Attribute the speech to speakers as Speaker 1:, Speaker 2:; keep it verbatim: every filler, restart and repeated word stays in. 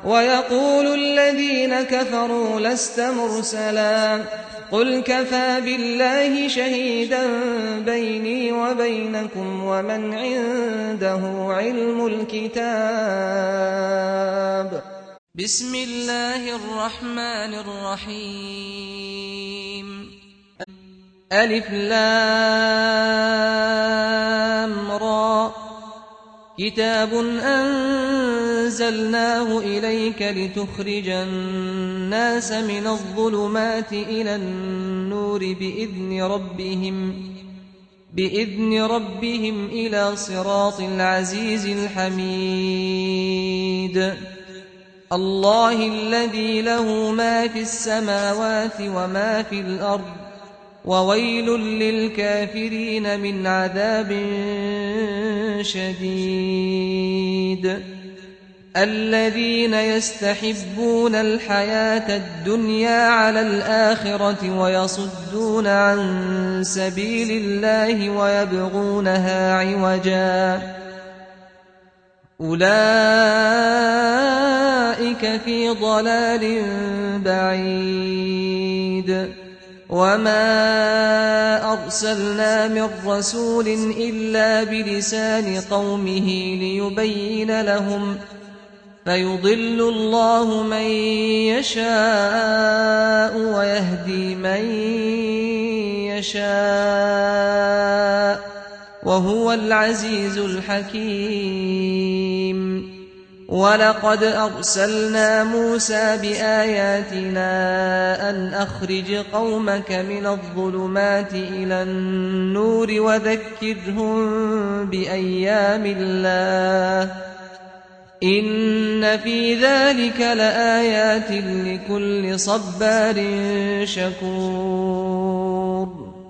Speaker 1: ويقول الذين كفروا لست مرسلا قل كفى بالله شهيدا بيني وبينكم ومن عنده علم الكتاب. بسم الله الرحمن الرحيم. ألف لام را كتاب أنزلناه إليك لتخرج الناس من الظلمات إلى النور بإذن ربهم بإذن ربهم إلى صراط العزيز الحميد. الله الذي له ما في السماوات وما في الأرض وويل للكافرين من عذاب شديد. الذين يستحبون الحياة الدنيا على الآخرة ويصدون عن سبيل الله ويبغونها عوجا أولئك في ضلال بعيد. وما أرسلنا من رسول إلا بلسان قومه ليبين لهم فيضل الله من يشاء ويهدي من يشاء وهو العزيز الحكيم. ولقد أرسلنا موسى بآياتنا أن أخرج قومك من الظلمات إلى النور وذكرهم بأيام الله إن في ذلك لآيات لكل صبار شكور.